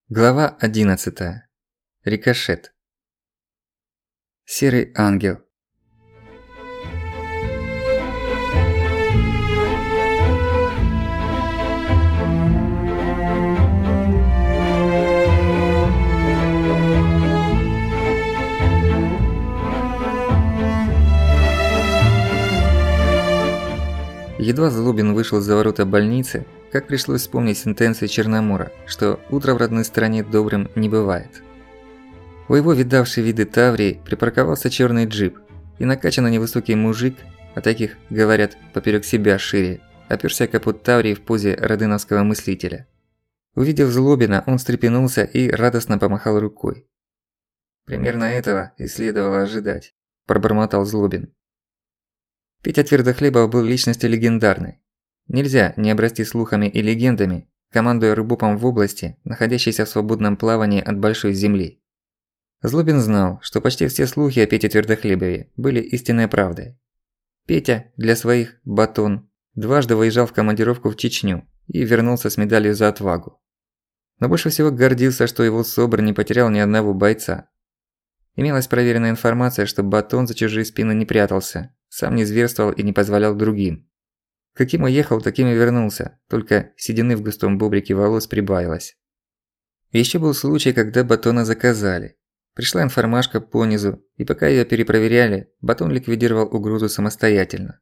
Глава 11. Рикошет. Серый ангел. Едва Злобин вышел за ворота больницы, как пришлось вспомнить сентенцию Черномора, что утро в родной стране добрым не бывает. У его видавшей виды Таврии припарковался черный джип, и накачанный невысокий мужик, а таких, говорят, поперек себя шире, оперся капот Таврии в позе родыновского мыслителя. Увидев Злобина, он встрепенулся и радостно помахал рукой. «Примерно этого и следовало ожидать», – пробормотал Злобин. Петя Твердохлебов был личностью легендарной. Нельзя не обрасти слухами и легендами, командуя РБУПом в области, находящейся в свободном плавании от большой земли. Злобин знал, что почти все слухи о Пете Твердохлебове были истинной правдой. Петя, для своих батон, дважды выезжал в командировку в Чечню и вернулся с медалью за отвагу. Но больше всего гордился, что его СОБР не потерял ни одного бойца. Имелась проверенная информация, что батон за чужие спины не прятался, сам не зверствовал и не позволял другим. Каким уехал, таким и вернулся, только седины в густом бобрике волос прибавилось. Ещё был случай, когда батона заказали. Пришла информашка по низу, и пока её перепроверяли, батон ликвидировал угрозу самостоятельно.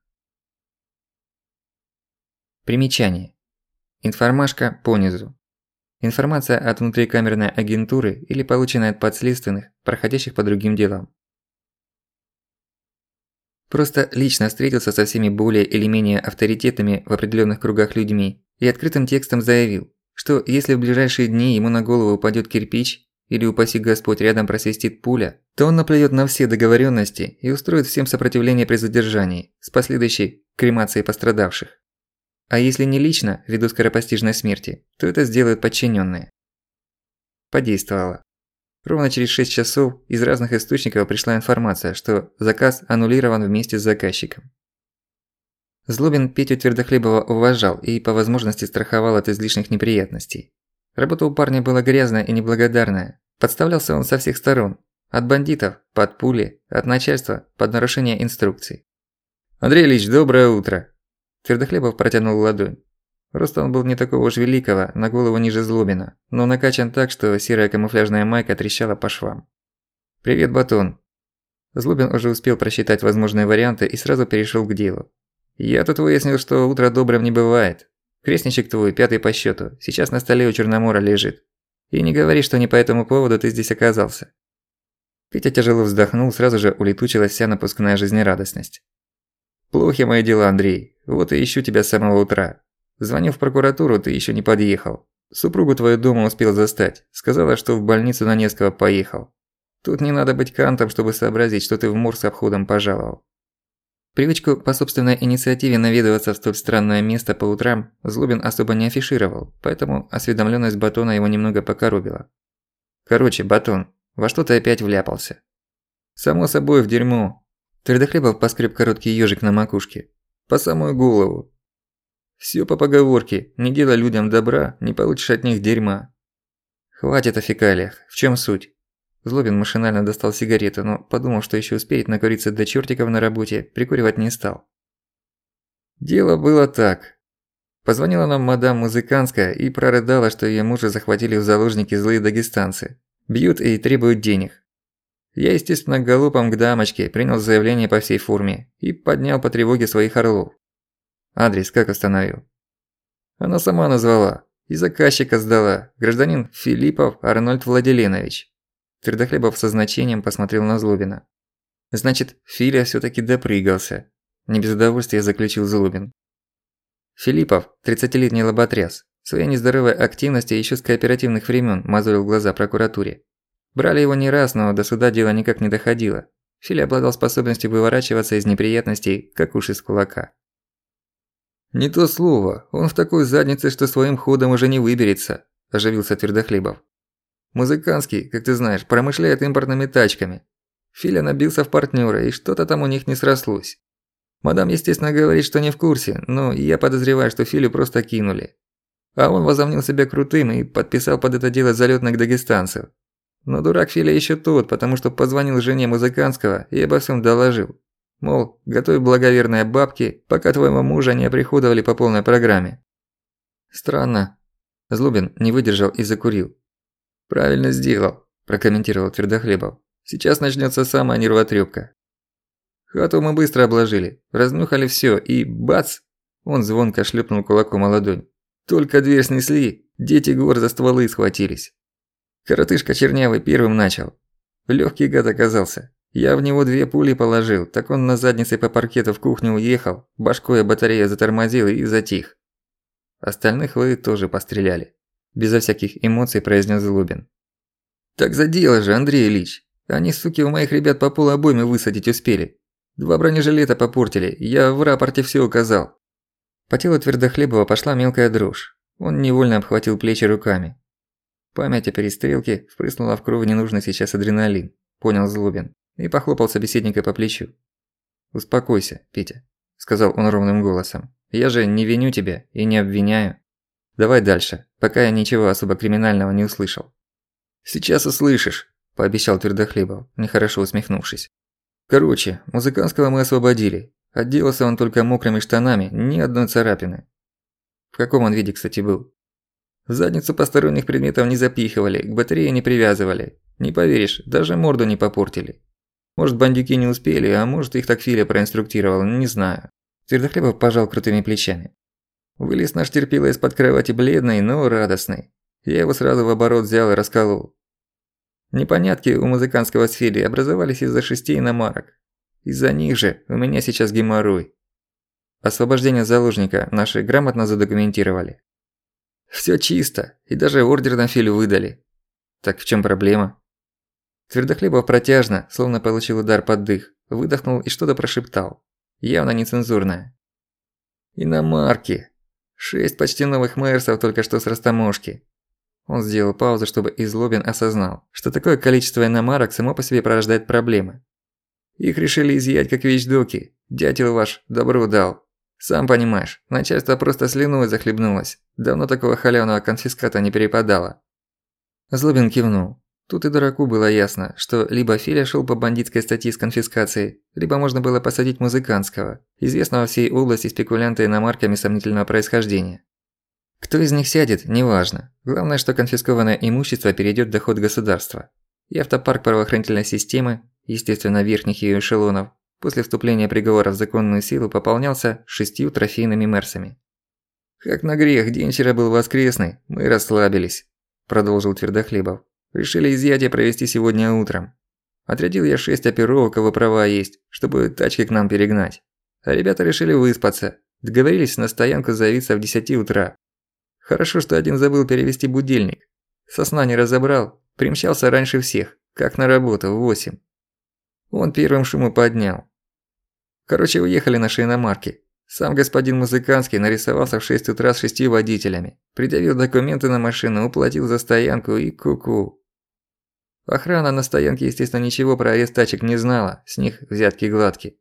Примечание. Информашка по низу. Информация от внутрикамерной агентуры или полученная от подследственных, проходящих по другим делам. Просто лично встретился со всеми более или менее авторитетными в определенных кругах людьми и открытым текстом заявил, что если в ближайшие дни ему на голову упадет кирпич или, упаси Господь, рядом просвистит пуля, то он наплюет на все договоренности и устроит всем сопротивление при задержании с последующей кремацией пострадавших. А если не лично, ввиду скоропостижной смерти, то это сделают подчиненные. Подействовало. Ровно через 6 часов из разных источников пришла информация, что заказ аннулирован вместе с заказчиком. Злобин Петю Твердохлебова уважал и по возможности страховал от излишних неприятностей. Работа у парня была грязная и неблагодарная. Подставлялся он со всех сторон. От бандитов – под пули, от начальства – под нарушение инструкций. «Андрей Ильич, доброе утро!» Твердохлебов протянул ладонь. Рост он был не такого уж великого, на голову ниже Злобина, но накачан так, что серая камуфляжная майка трещала по швам. «Привет, батон!» Злобин уже успел просчитать возможные варианты и сразу перешёл к делу. «Я тут выяснил, что утро добрым не бывает. Крестничек твой, 5-й по счёту, сейчас на столе у Черномора лежит. И не говори, что не по этому поводу ты здесь оказался». Петя тяжело вздохнул, сразу же улетучилась вся напускная жизнерадостность. «Плохи мои дела, Андрей, вот и ищу тебя с самого утра. Звонил в прокуратуру, ты ещё не подъехал. Супругу твою дома успел застать. Сказала, что в больницу на Невского поехал. Тут не надо быть кантом, чтобы сообразить, что ты в морг с обходом пожаловал». Привычку по собственной инициативе наведываться в столь странное место по утрам Злобин особо не афишировал, поэтому осведомлённость батона его немного покоробила. «Короче, батон, во что ты опять вляпался?» «Само собой, в дерьмо». Твердохлебов поскреб короткий ёжик на макушке. «По самую голову. Всё по поговорке: не делай людям добра, не получишь от них дерьма». «Хватит о фекалиях, в чём суть?» Злобин машинально достал сигарету, но, подумав, что ещё успеет накуриться до чёртиков на работе, прикуривать не стал. Дело было так. Позвонила нам мадам Музыканская и прорыдала, что её мужа захватили в заложники злые дагестанцы. Бьют и требуют денег. Я, естественно, галопом к дамочке принял заявление по всей форме и поднял по тревоге своих орлов. Адрес как установил? Она сама назвала. И заказчика сдала. Гражданин Филиппов Арнольд Владиленович. Твердохлебов со значением посмотрел на Злобина. Значит, Филя всё-таки допрыгался. Не без удовольствия заключил Злобин. Филиппов, 30-летний лоботряс, своей нездоровой активностью ещё с кооперативных времён мозолил глаза прокуратуре. Брали его не раз, но до суда дело никак не доходило. Филя обладал способностью выворачиваться из неприятностей, как уж из кулака. «Не то слово, он в такой заднице, что своим ходом уже не выберется», – оживился Твердохлебов. «Музыканский, как ты знаешь, промышляет импортными тачками. Филя набился в партнёра, и что-то там у них не срослось. Мадам, естественно, говорит, что не в курсе, но я подозреваю, что Филю просто кинули. А он возомнил себя крутым и подписал под это дело залётных дагестанцев. Но дурак Филя ещё тот, потому что позвонил жене Музыканского и обо всём доложил. Мол, готовь благоверные бабки, пока твоего мужа не оприходовали по полной программе. Странно. Злобин не выдержал и закурил. «Правильно сделал», – прокомментировал Твердохлебов. «Сейчас начнётся самая нервотрепка. Хату мы быстро обложили, разнюхали всё и бац!» Он звонко шлепнул кулаком о ладонь. «Только дверь снесли, дети гор за стволы схватились. Коротышка чернявый первым начал. Лёгкий гад оказался. Я в него 2 пули положил, так он на заднице по паркету в кухню уехал, башкой о батарею затормозил и затих. Остальных вы тоже постреляли», – безо всяких эмоций произнес Злобин. «Так за дело же, Андрей Ильич. Они, суки, у моих ребят по полуобойме высадить успели. 2 бронежилета попортили, я в рапорте всё указал». По телу Твердохлебова пошла мелкая дрожь. Он невольно обхватил плечи руками. Память о перестрелке впрыснула в кровь ненужный сейчас адреналин, понял Злобин, и похлопал собеседника по плечу. «Успокойся, Петя», – сказал он ровным голосом. «Я же не виню тебя и не обвиняю. Давай дальше, пока я ничего особо криминального не услышал». «Сейчас услышишь», – пообещал Твердохлебов, нехорошо усмехнувшись. «Короче, Музыканского мы освободили. Отделался он только мокрыми штанами, ни одной царапины. В каком он виде, кстати, был? В задницу посторонних предметов не запихивали, к батарее не привязывали. Не поверишь, даже морду не попортили. Может, бандюки не успели, а может, их так Филя проинструктировал, не знаю». Твердохлебов пожал крутыми плечами. Вылез наш терпило из-под кровати бледный, но радостный. Я его сразу в оборот взял и расколол. Непонятки у Музыканского с Филей образовались из-за 6 иномарок. Из-за них же у меня сейчас геморрой. Освобождение заложника наши грамотно задокументировали. Всё чисто, и даже ордер на Филю выдали. Так в чём проблема? Твердохлебов протяжно, словно получил удар под дых, выдохнул и что-то прошептал. Явно нецензурное. «Иномарки. 6 почти новых Мерсов только что с растаможки». Он сделал паузу, чтобы и Злобин осознал, что такое количество иномарок само по себе порождает проблемы. Их решили изъять как вещдоки. Дятел ваш добро дал. Сам понимаешь, начальство просто слюной захлебнулось. Давно такого халявного конфиската не перепадало. Злобин кивнул. Тут и дураку было ясно, что либо Филя шёл по бандитской статье с конфискацией, либо можно было посадить Музыканского, известного всей области спекулянта иномарками сомнительного происхождения. Кто из них сядет, неважно. Главное, что конфискованное имущество перейдёт в доход государства. И автопарк правоохранительной системы, естественно, верхних её эшелонов, после вступления приговора в законную силу пополнялся 6 трофейными Мерсами. «Как на грех, день вчера был воскресный, мы расслабились», – продолжил Твердохлебов. «Решили изъятие провести сегодня утром. Отрядил я 6 оперов, у кого права есть, чтобы тачки к нам перегнать. А ребята решили выспаться, договорились на стоянку заявиться в 10 утра. Хорошо, что один забыл перевести будильник. Со сна не разобрал, примчался раньше всех, как на работу, в 8. Он первым шуму поднял. Короче, уехали наши иномарки. Сам господин Музыканский нарисовался в 6 утра с 6 водителями, предъявил документы на машину, уплатил за стоянку и ку-ку. Охрана на стоянке, естественно, ничего про арест тачек не знала, с них взятки гладкие».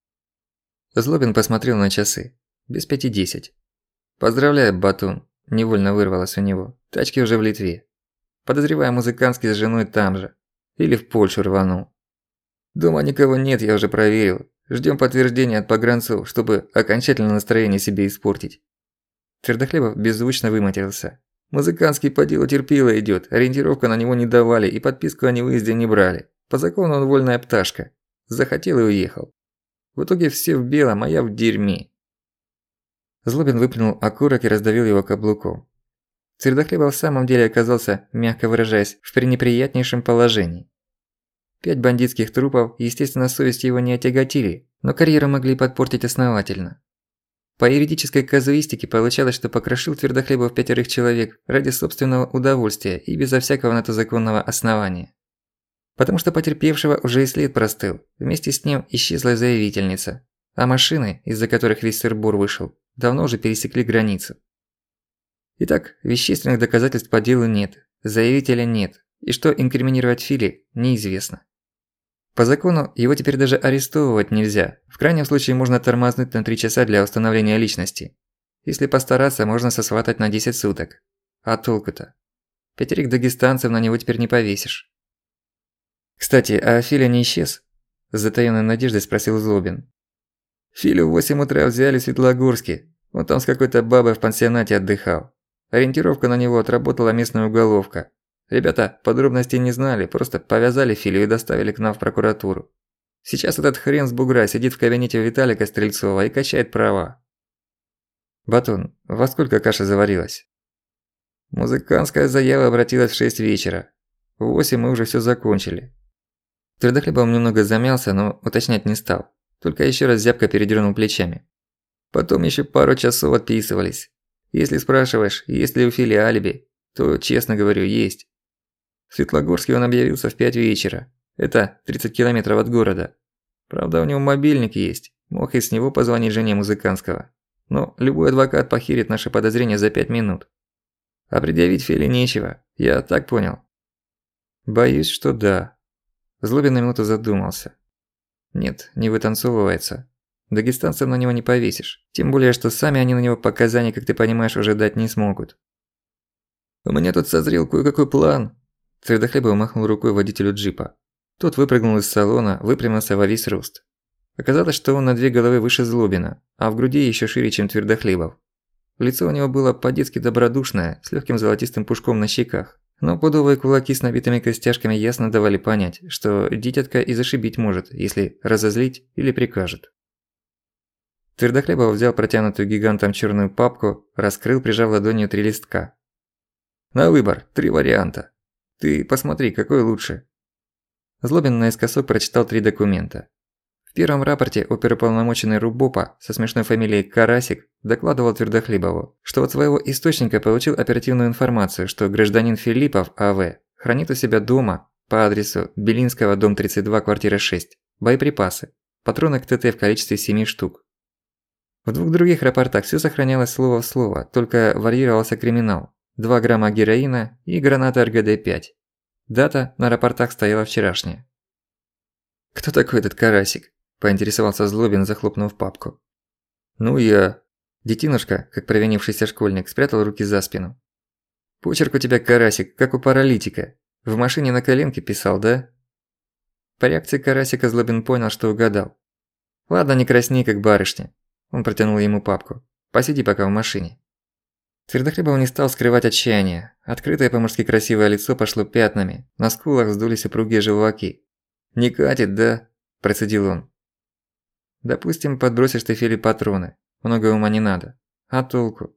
Злобин посмотрел на часы. Без 5:10. «Поздравляю, Батун», – невольно вырвалось у него. «Тачки уже в Литве. Подозреваю, Музыканский с женой там же. Или в Польшу рванул. Дома никого нет, я уже проверил. Ждём подтверждения от погранцов, чтобы окончательно настроение себе испортить». Твердохлебов беззвучно выматерился. Музыканский по делу терпило идёт, ориентировку на него не давали и подписку о невыезде не брали. По закону он вольная пташка. Захотел и уехал. В итоге все в белом, а я в дерьме. Злобин выплюнул окурок и раздавил его каблуком. Твердохлебов в самом деле оказался, мягко выражаясь, в пренеприятнейшем положении. 5 бандитских трупов, естественно, совесть его не отяготили, но карьеру могли подпортить основательно. По юридической казуистике получалось, что покрошил Твердохлебов 5 человек ради собственного удовольствия и безо всякого на то законного основания. Потому что потерпевшего уже и след простыл, вместе с ним исчезла заявительница, а машины, из-за которых весь сыр-бор вышел, давно уже пересекли границу. Итак, вещественных доказательств по делу нет, заявителя нет, и что инкриминировать Филе неизвестно. По закону его теперь даже арестовывать нельзя, в крайнем случае можно тормознуть на 3 часа для установления личности. Если постараться, можно сосватать на 10 суток. А толку-то? 5 дагестанцев на него теперь не повесишь. Кстати, а Филя не исчез? С затаённой надеждой спросил Злобин. Филю в 8 утра взяли в Светлогорске. Он там с какой-то бабой в пансионате отдыхал. Ориентировка на него отработала местная уголовка. Ребята подробностей не знали, просто повязали Филю и доставили к нам в прокуратуру. Сейчас этот хрен с бугра сидит в кабинете Виталика Стрельцова и качает права. Батон, во сколько каша заварилась? Музыкантская заява обратилась в 6 вечера. В 8 мы уже всё закончили. Твердохлебов немного замялся, но уточнять не стал. Только ещё раз зябко передёрнул плечами. Потом ещё пару часов отписывались. Если спрашиваешь, есть ли у Фили алиби, то, честно говорю, есть. В Светлогорске он объявился в 5 вечера. Это 30 километров от города. Правда, у него мобильник есть. Мог и с него позвонить жене Музыканского. Но любой адвокат похерит наши подозрения за 5 минут. А предъявить Филе нечего. Я так понял. Боюсь, что да. Злобин на минуту задумался. Нет, не вытанцовывается. Дагестанцев на него не повесишь. Тем более, что сами они на него показаний, как ты понимаешь, уже дать не смогут. У меня тут созрел кое-какой план. Твердохлебов махнул рукой водителю джипа. Тот выпрыгнул из салона, выпрямился во весь рост. Оказалось, что он на 2 головы выше Злобина, а в груди ещё шире, чем Твердохлебов. Лицо у него было по-детски добродушное, с лёгким золотистым пушком на щеках. Но пудовые кулаки с набитыми костяшками ясно давали понять, что дитятка и зашибить может, если разозлить или прикажет. Твердохлебов взял протянутую гигантом чёрную папку, раскрыл, прижав ладонью 3 листка. На выбор, 3 варианта. Ты посмотри, какой лучше. Злобин наискосок прочитал 3 документа. В первом рапорте оперуполномоченный РУБОПа со смешной фамилией Карасик докладывал Твердохлебову, что от своего источника получил оперативную информацию, что гражданин Филиппов А.В. хранит у себя дома по адресу Белинского, дом 32, квартира 6, боеприпасы, патроны к ТТ в количестве 7 штук. В 2 других рапортах всё сохранялось слово в слово, только варьировался криминал. 2 грамма героина и граната РГД-5. Дата на рапортах стояла вчерашняя. «Кто такой этот Карасик?» – поинтересовался Злобин, захлопнув папку. «Ну я...» Детинушка, как провинившийся школьник, спрятал руки за спину. «Почерк у тебя, Карасик, как у паралитика. В машине на коленке писал, да?» По реакции Карасика Злобин понял, что угадал. «Ладно, не красней, как барышня». Он протянул ему папку. «Посиди пока в машине». Твердохлебов не стал скрывать отчаяние. Открытое по-мужски красивое лицо пошло пятнами, на скулах вздулись упругие желваки. «Не катит, да?» – процедил он. «Допустим, подбросишь ты Филе патроны. Много ума не надо. А толку?»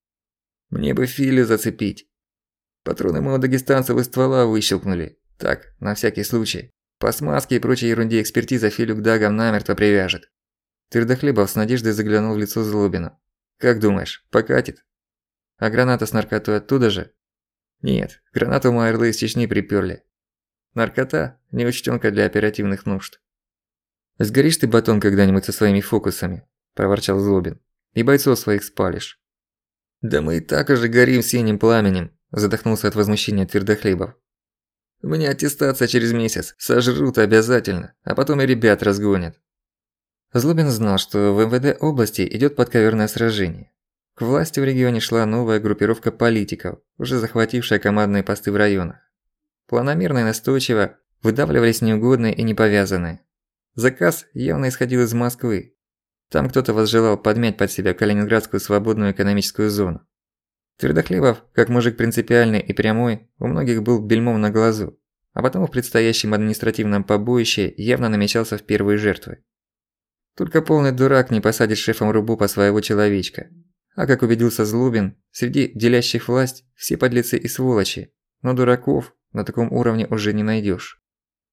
«Мне бы Филю зацепить. Патроны мы у дагестанцев из ствола выщелкнули. Так, на всякий случай. По смазке и прочей ерунде экспертиза Филю к дагам намертво привяжет». Твердохлебов с надеждой заглянул в лицо Злобина. «Как думаешь, покатит? А граната с наркотой оттуда же?» «Нет, гранату мы орлы из Чечни припёрли. Наркота – неучтёнка для оперативных нужд». «Сгоришь ты, Батон, когда-нибудь со своими фокусами», – проворчал Злобин. «И бойцов своих спалишь». «Да мы и так уже горим синим пламенем», – задохнулся от возмущения Твердохлебов. «У меня аттестация через месяц, сожрут обязательно, а потом и ребят разгонят». Злобин знал, что в МВД области идёт подковерное сражение. К власти в регионе шла новая группировка политиков, уже захватившая командные посты в районах. Планомерно и настойчиво выдавливались неугодные и неповязанные. Заказ явно исходил из Москвы. Там кто-то возжелал подмять под себя Калининградскую свободную экономическую зону. Твердохлебов, как мужик принципиальный и прямой, у многих был бельмом на глазу, а потому в предстоящем административном побоище явно намечался в первые жертвы. Только полный дурак не посадит шефом РУБОПа своего человечка. А как убедился Злобин, среди делящих власть все подлецы и сволочи, но дураков на таком уровне уже не найдёшь.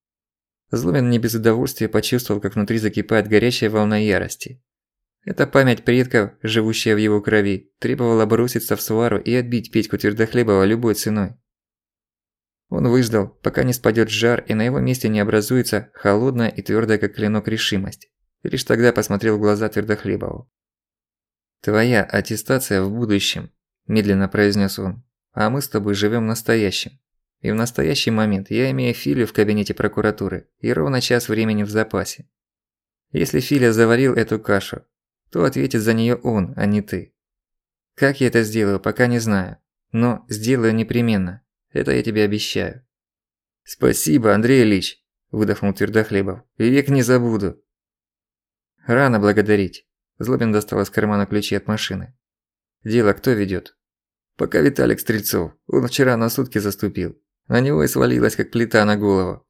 Злобин не без удовольствия почувствовал, как внутри закипает горячая волна ярости. Эта память предков, живущая в его крови, требовала броситься в свару и отбить Петьку Твердохлебова любой ценой. Он выждал, пока не спадёт жар и на его месте не образуется холодная и твёрдая как клинок решимость, и лишь тогда посмотрел в глаза Твердохлебову. «Твоя аттестация в будущем», – медленно произнес он, – «а мы с тобой живем настоящим. И в настоящий момент я имею Филю в кабинете прокуратуры и ровно час времени в запасе. Если Филя заварил эту кашу, то ответит за неё он, а не ты. Как я это сделаю, пока не знаю. Но сделаю непременно. Это я тебе обещаю». «Спасибо, Андрей Ильич», – выдохнул Твердохлебов. «И век не забуду». «Рано благодарить». Злобин достал из кармана ключи от машины. «Дело кто ведёт?» «Пока Виталик Стрельцов. Он вчера на сутки заступил. На него и свалилась, как плита на голову.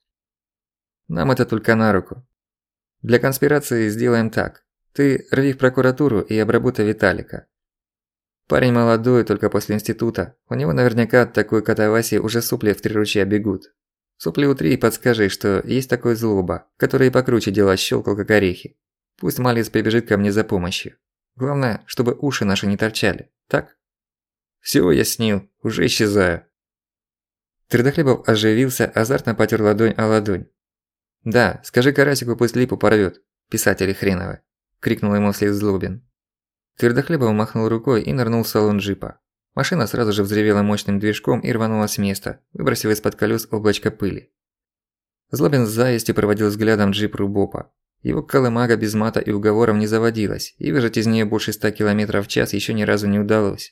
Нам это только на руку. Для конспирации сделаем так. Ты рви в прокуратуру и обработай Виталика. Парень молодой, только после института. У него наверняка от такой катавасии уже сопли в 3 ручья бегут. Сопли утри и подскажи, что есть такой Злоба, который и покруче дела щелкал, как орехи. Пусть малец прибежит ко мне за помощью. Главное, чтобы уши наши не торчали. Так?» «Всё яснил. Уже исчезаю». Твердохлебов оживился, азартно потер ладонь о ладонь. «Да, скажи Карасику, пусть липу порвёт, писатели хреновы», – крикнул ему вслед Злобин. Твердохлебов махнул рукой и нырнул в салон джипа. Машина сразу же взревела мощным движком и рванула с места, выбросив из-под колёс облачко пыли. Злобин с завистью проводил взглядом джип Рубопа. Его колымага без мата и уговоров не заводилась, и выжать из неё больше 100 км в час ещё ни разу не удалось.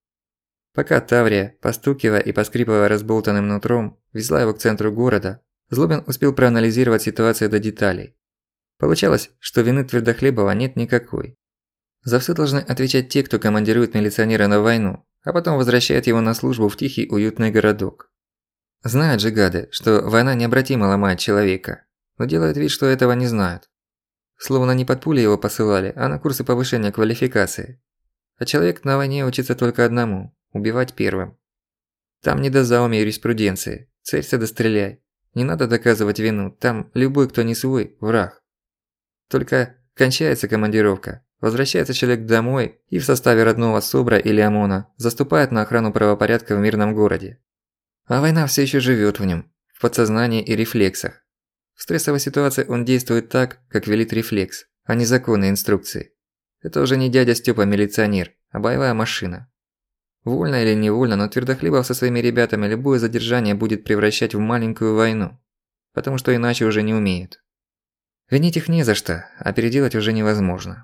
Пока Таврия, постукивая и поскрипывая разболтанным нутром, везла его к центру города, Злобин успел проанализировать ситуацию до деталей. Получалось, что вины Твердохлебова нет никакой. За всё должны отвечать те, кто командирует милиционера на войну, а потом возвращает его на службу в тихий уютный городок. Знают же гады, что война необратимо ломает человека, но делают вид, что этого не знают. Словно не под пули его посылали, а на курсы повышения квалификации. А человек на войне учится только одному – убивать первым. Там не до зауми юриспруденции. Целься да стреляй. Не надо доказывать вину. Там любой, кто не свой – враг. Только кончается командировка. Возвращается человек домой и в составе родного СОБРа или ОМОНа заступает на охрану правопорядка в мирном городе. А война всё ещё живёт в нём, в подсознании и рефлексах. В стрессовой ситуации он действует так, как велит рефлекс, а не законы и инструкции. Это уже не дядя Стёпа милиционер, а боевая машина. Вольно или невольно, но Твердохлебов со своими ребятами любое задержание будет превращать в маленькую войну, потому что иначе уже не умеют. Винить их не за что, а переделать уже невозможно.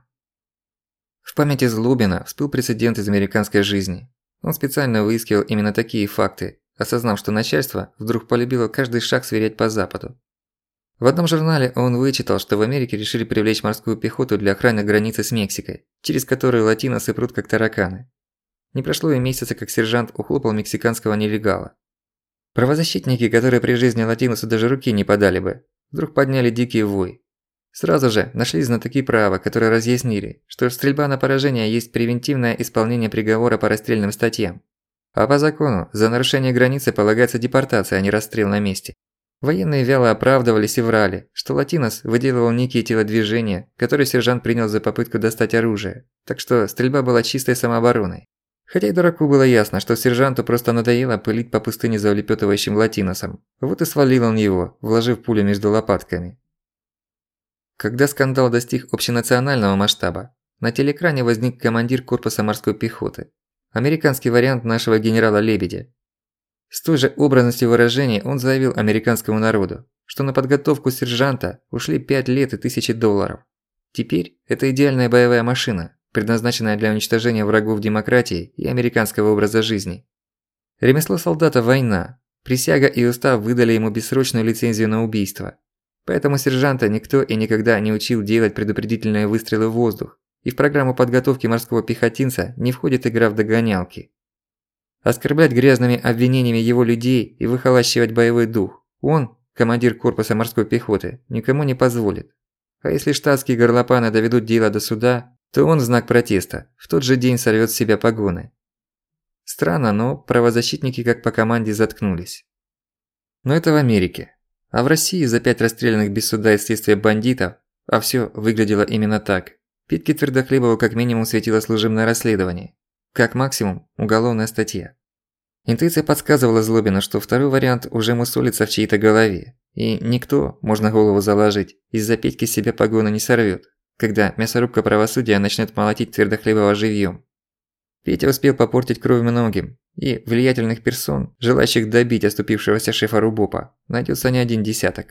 В памяти Злобина всплыл прецедент из американской жизни. Он специально выискивал именно такие факты, осознав, что начальство вдруг полюбило каждый шаг сверять по Западу. В одном журнале он вычитал, что в Америке решили привлечь морскую пехоту для охраны границы с Мексикой, через которую латиносы прут как тараканы. Не прошло и месяца, как сержант ухлопал мексиканского нелегала. Правозащитники, которые при жизни латиносу даже руки не подали бы, вдруг подняли дикий вой. Сразу же нашлись знатоки права, которые разъяснили, что стрельба на поражение есть превентивное исполнение приговора по расстрельным статьям. А по закону за нарушение границы полагается депортация, а не расстрел на месте. Военные вяло оправдывались и врали, что латинос выделывал некие телодвижения, которые сержант принял за попытку достать оружие, так что стрельба была чистой самообороной. Хотя и дураку было ясно, что сержанту просто надоело пылить по пустыне за улепётывающим латиносом. Вот и свалил он его, вложив пулю между лопатками. Когда скандал достиг общенационального масштаба, на телеэкране возник командир корпуса морской пехоты. Американский вариант нашего генерала Лебедя. С той же образностью выражений он заявил американскому народу, что на подготовку сержанта ушли 5 лет и $1000. Теперь это идеальная боевая машина, предназначенная для уничтожения врагов демократии и американского образа жизни. Ремесло солдата – война. Присяга и устав выдали ему бессрочную лицензию на убийство. Поэтому сержанта никто и никогда не учил делать предупредительные выстрелы в воздух, и в программу подготовки морского пехотинца не входит игра в догонялки. Оскорблять грязными обвинениями его людей и выхолащивать боевой дух он, командир корпуса морской пехоты, никому не позволит. А если штатские горлопаны доведут дело до суда, то он в знак протеста в тот же день сорвёт с себя погоны. Странно, но правозащитники как по команде заткнулись. Но это в Америке. А в России за 5 расстрелянных без суда и следствия бандитов, а всё выглядело именно так, Петьке Твердохлебову как минимум светило служебное расследование, как максимум уголовная статья. Интуиция подсказывала Злобину, что второй вариант уже мусолится в чьей-то голове, и никто, можно голову заложить, из-за Петьки себя погоны не сорвёт, когда мясорубка правосудия начнёт молотить Твердохлебова живьём. Петя успел попортить кровь многим, и влиятельных персон, желающих добить оступившегося шефа Рубопа, найдётся не один десяток.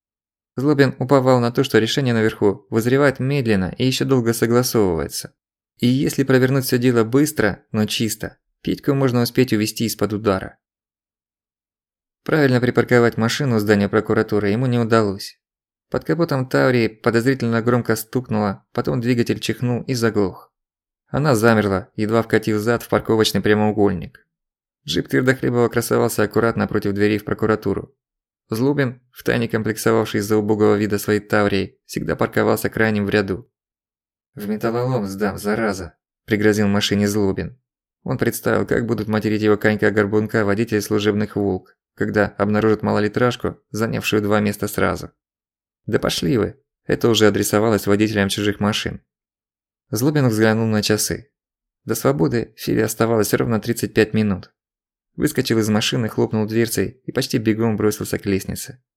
Злобин уповал на то, что решение наверху вызревает медленно и ещё долго согласовывается. И если провернуть всё дело быстро, но чисто, Петьку можно успеть увести из-под удара. Правильно припарковать машину у здания прокуратуры ему не удалось. Под капотом Таврии подозрительно громко стукнуло, потом двигатель чихнул и заглох. Она замерла, едва вкатив зад в парковочный прямоугольник. Джип Твердохлебова красовался аккуратно против двери в прокуратуру. Злобин, втайне комплексовавший из-за убогого вида своей Таврии, всегда парковался крайним в ряду. «В металлолом сдам, зараза!» – пригрозил машине Злобин. Он представил, как будут материть его конька-горбунка водители служебных «Волк», когда обнаружат малолитражку, занявшую 2 места сразу. «Да пошли вы!» – это уже адресовалось водителям чужих машин. Злобин взглянул на часы. До свободы Филе оставалось ровно 35 минут. Выскочил из машины, хлопнул дверцей и почти бегом бросился к лестнице.